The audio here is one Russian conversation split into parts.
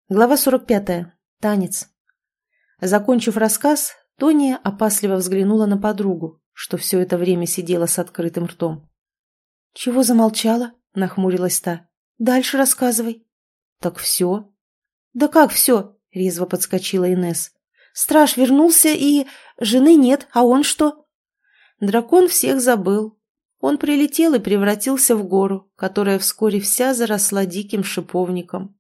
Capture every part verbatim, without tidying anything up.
Глава сорок пятая. Танец. Закончив рассказ, Тония опасливо взглянула на подругу, что все это время сидела с открытым ртом. «Чего замолчала?» – нахмурилась та. «Дальше рассказывай». «Так все». «Да как все?» – резво подскочила Инесс. «Страж вернулся и... жены нет, а он что?» Дракон всех забыл. Он прилетел и превратился в гору, которая вскоре вся заросла диким шиповником.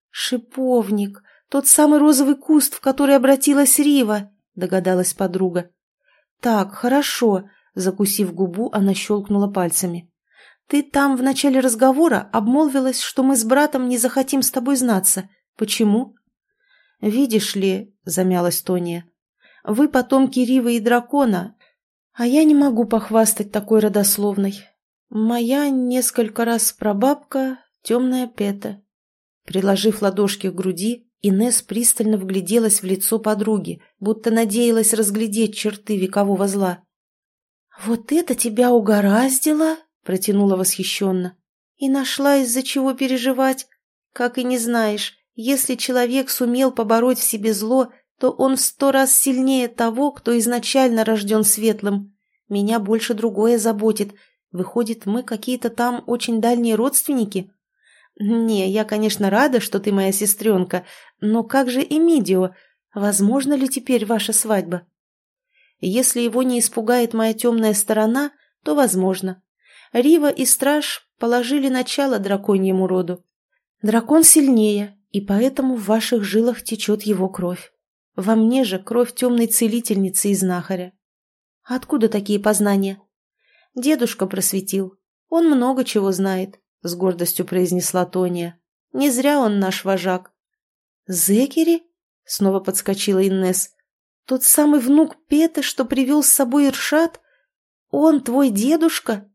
«Шиповник, тот самый розовый куст, в который обратилась Рива», — догадалась подруга. «Так, хорошо», — закусив губу, она щелкнула пальцами. «Ты там в начале разговора обмолвилась, что мы с братом не захотим с тобой знаться. Почему?» «Видишь ли», — замялась Тония, — «вы потомки Ривы и дракона, а я не могу похвастать такой родословной. Моя несколько раз прабабка — темная Пета». Приложив ладошки к груди, Инесс пристально вгляделась в лицо подруги, будто надеялась разглядеть черты векового зла. «Вот это тебя угораздило!» — протянула восхищенно. «И нашла из-за чего переживать. Как и не знаешь, если человек сумел побороть в себе зло, то он в сто раз сильнее того, кто изначально рожден светлым. Меня больше другое заботит. Выходит, мы какие-то там очень дальние родственники?» «Не, я, конечно, рада, что ты моя сестренка, но как же Эмидио? Возможно ли теперь ваша свадьба?» «Если его не испугает моя темная сторона, то возможно. Рива и Страж положили начало драконьему роду. Дракон сильнее, и поэтому в ваших жилах течет его кровь. Во мне же кровь темной целительницы и знахаря. Откуда такие познания?» «Дедушка просветил. Он много чего знает», — с гордостью произнесла Тония. «Не зря он наш вожак». «Зекери?» — снова подскочила Инесс. «Тот самый внук Петы, что привел с собой Иршат? Он твой дедушка?»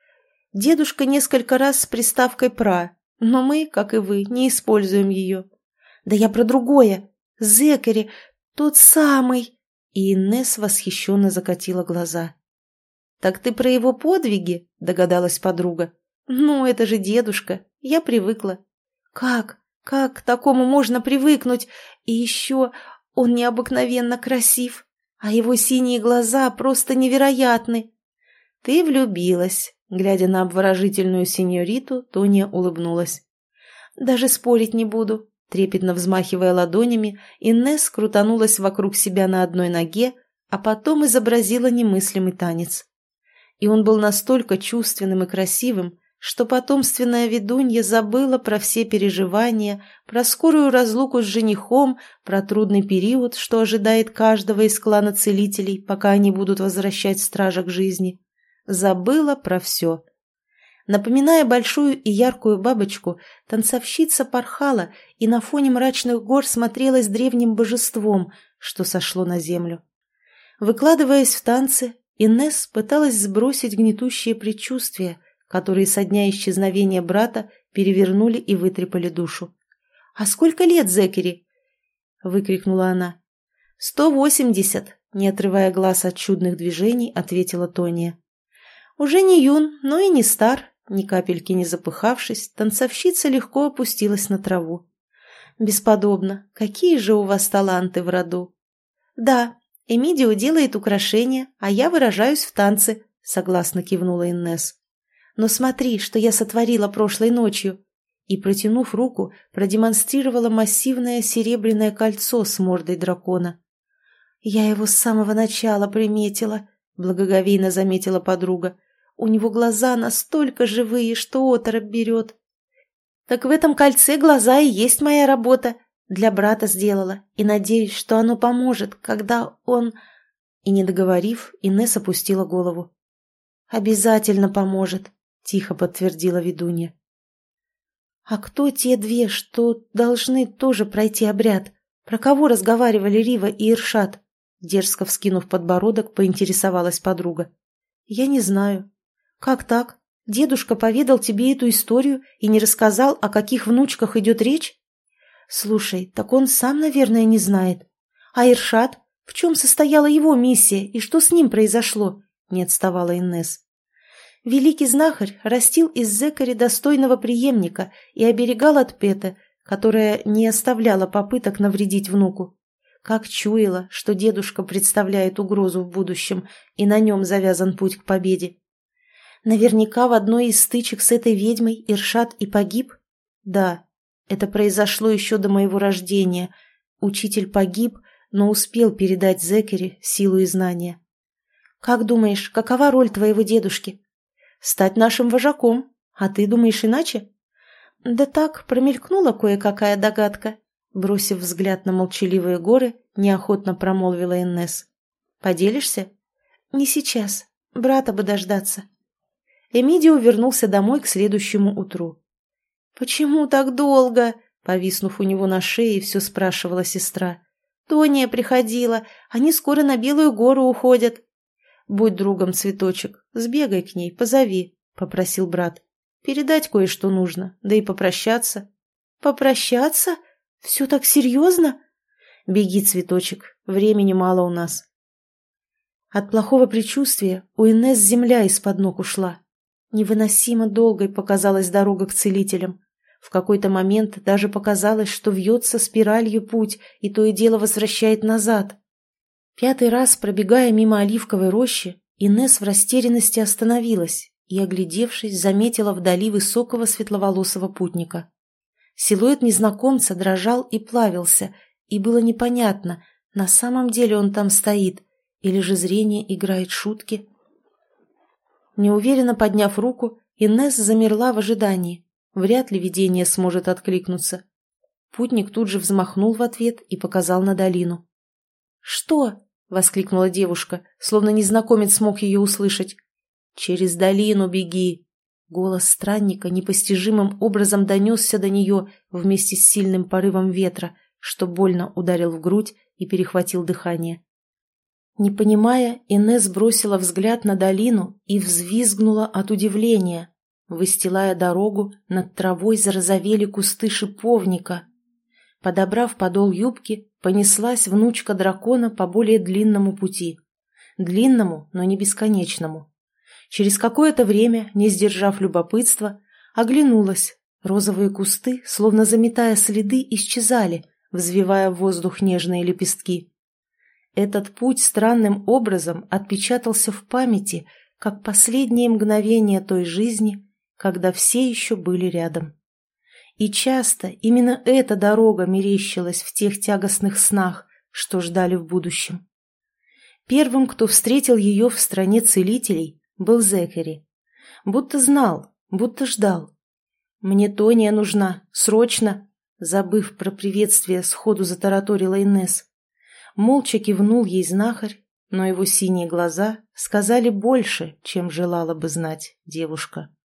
«Дедушка несколько раз с приставкой «пра», но мы, как и вы, не используем ее». «Да я про другое. Зекери, тот самый!» И Инесс восхищенно закатила глаза. «Так ты про его подвиги?» — догадалась подруга. «Ну, это же дедушка. Я привыкла». «Как? Как к такому можно привыкнуть? И еще он необыкновенно красив, а его синие глаза просто невероятны». «Ты влюбилась», — глядя на обворожительную сеньориту, Тония улыбнулась. «Даже спорить не буду». Трепетно взмахивая ладонями, Инесс крутанулась вокруг себя на одной ноге, а потом изобразила немыслимый танец. И он был настолько чувственным и красивым, что потомственная ведунья забыла про все переживания, про скорую разлуку с женихом, про трудный период, что ожидает каждого из клана целителей, пока они будут возвращать стража к жизни. Забыла про все. Напоминая большую и яркую бабочку, танцовщица порхала и на фоне мрачных гор смотрелась древним божеством, что сошло на землю. Выкладываясь в танцы, Инесс пыталась сбросить гнетущие предчувствия, которые со дня исчезновения брата перевернули и вытрепали душу. «А сколько лет Зекери?» — выкрикнула она. «Сто восемьдесят», — не отрывая глаз от чудных движений, ответила Тония. Уже не юн, но и не стар, ни капельки не запыхавшись, танцовщица легко опустилась на траву. «Бесподобно! Какие же у вас таланты в роду!» «Да, Эмидио делает украшения, а я выражаюсь в танце», — согласно кивнула Инесс. «Но смотри, что я сотворила прошлой ночью!» И, протянув руку, продемонстрировала массивное серебряное кольцо с мордой дракона. «Я его с самого начала приметила», — благоговейно заметила подруга. «У него глаза настолько живые, что оторопь берет». «Так в этом кольце глаза и есть моя работа. Для брата сделала, и надеюсь, что оно поможет, когда он...» И, не договорив, Инесс опустила голову. «Обязательно поможет», — тихо подтвердила ведунья. «А кто те две, что должны тоже пройти обряд? Про кого разговаривали Рива и Иршат?» Дерзко вскинув подбородок, поинтересовалась подруга. «Я не знаю. Как так? Дедушка поведал тебе эту историю и не рассказал, о каких внучках идет речь? Слушай, так он сам, наверное, не знает. А Иршат? В чем состояла его миссия и что с ним произошло?» Не отставала Инесс. «Великий знахарь растил из Зекари достойного преемника и оберегал от Пета, которая не оставляла попыток навредить внуку. Как чуяла, что дедушка представляет угрозу в будущем, и на нем завязан путь к победе. Наверняка в одной из стычек с этой ведьмой Иршад и погиб? Да, это произошло еще до моего рождения. Учитель погиб, но успел передать Зекере силу и знания. Как думаешь, какова роль твоего дедушки? Стать нашим вожаком. А ты думаешь иначе? Да так, промелькнула кое-какая догадка. Бросив взгляд на молчаливые горы, неохотно промолвила Инесс. Поделишься? Не сейчас. Брата бы дождаться. Эмидио вернулся домой к следующему утру. «Почему так долго?» Повиснув у него на шее, все спрашивала сестра. «Тония приходила. Они скоро на Белую гору уходят». «Будь другом, цветочек. Сбегай к ней, позови», — попросил брат. «Передать кое-что нужно, да и попрощаться». «Попрощаться? Все так серьезно?» «Беги, цветочек. Времени мало у нас». От плохого предчувствия у Инесс земля из-под ног ушла. Невыносимо долгой показалась дорога к целителям. В какой-то момент даже показалось, что вьется спиралью путь и то и дело возвращает назад. Пятый раз, пробегая мимо оливковой рощи, Инесс в растерянности остановилась и, оглядевшись, заметила вдали высокого светловолосого путника. Силуэт незнакомца дрожал и плавился, и было непонятно, на самом деле он там стоит, или же зрение играет шутки. Неуверенно подняв руку, Инесс замерла в ожидании. Вряд ли видение сможет откликнуться. Путник тут же взмахнул в ответ и показал на долину. «Что?» — воскликнула девушка, словно незнакомец смог ее услышать. «Через долину беги!» Голос странника непостижимым образом донесся до нее вместе с сильным порывом ветра, что больно ударил в грудь и перехватил дыхание. Не понимая, Инесс бросила взгляд на долину и взвизгнула от удивления. Выстилая дорогу, над травой зарозовели кусты шиповника. Подобрав подол юбки, понеслась внучка дракона по более длинному пути. Длинному, но не бесконечному. Через какое-то время, не сдержав любопытства, оглянулась. Розовые кусты, словно заметая следы, исчезали, взвивая в воздух нежные лепестки. Этот путь странным образом отпечатался в памяти, как последние мгновения той жизни, когда все еще были рядом. И часто именно эта дорога мерещилась в тех тягостных снах, что ждали в будущем. Первым, кто встретил ее в стране целителей, был Зекери. Будто знал, будто ждал. «Мне Тония нужна, срочно!» Забыв про приветствие, сходу затараторила Инесс. Молча кивнул ей знахарь, но его синие глаза сказали больше, чем желала бы знать девушка.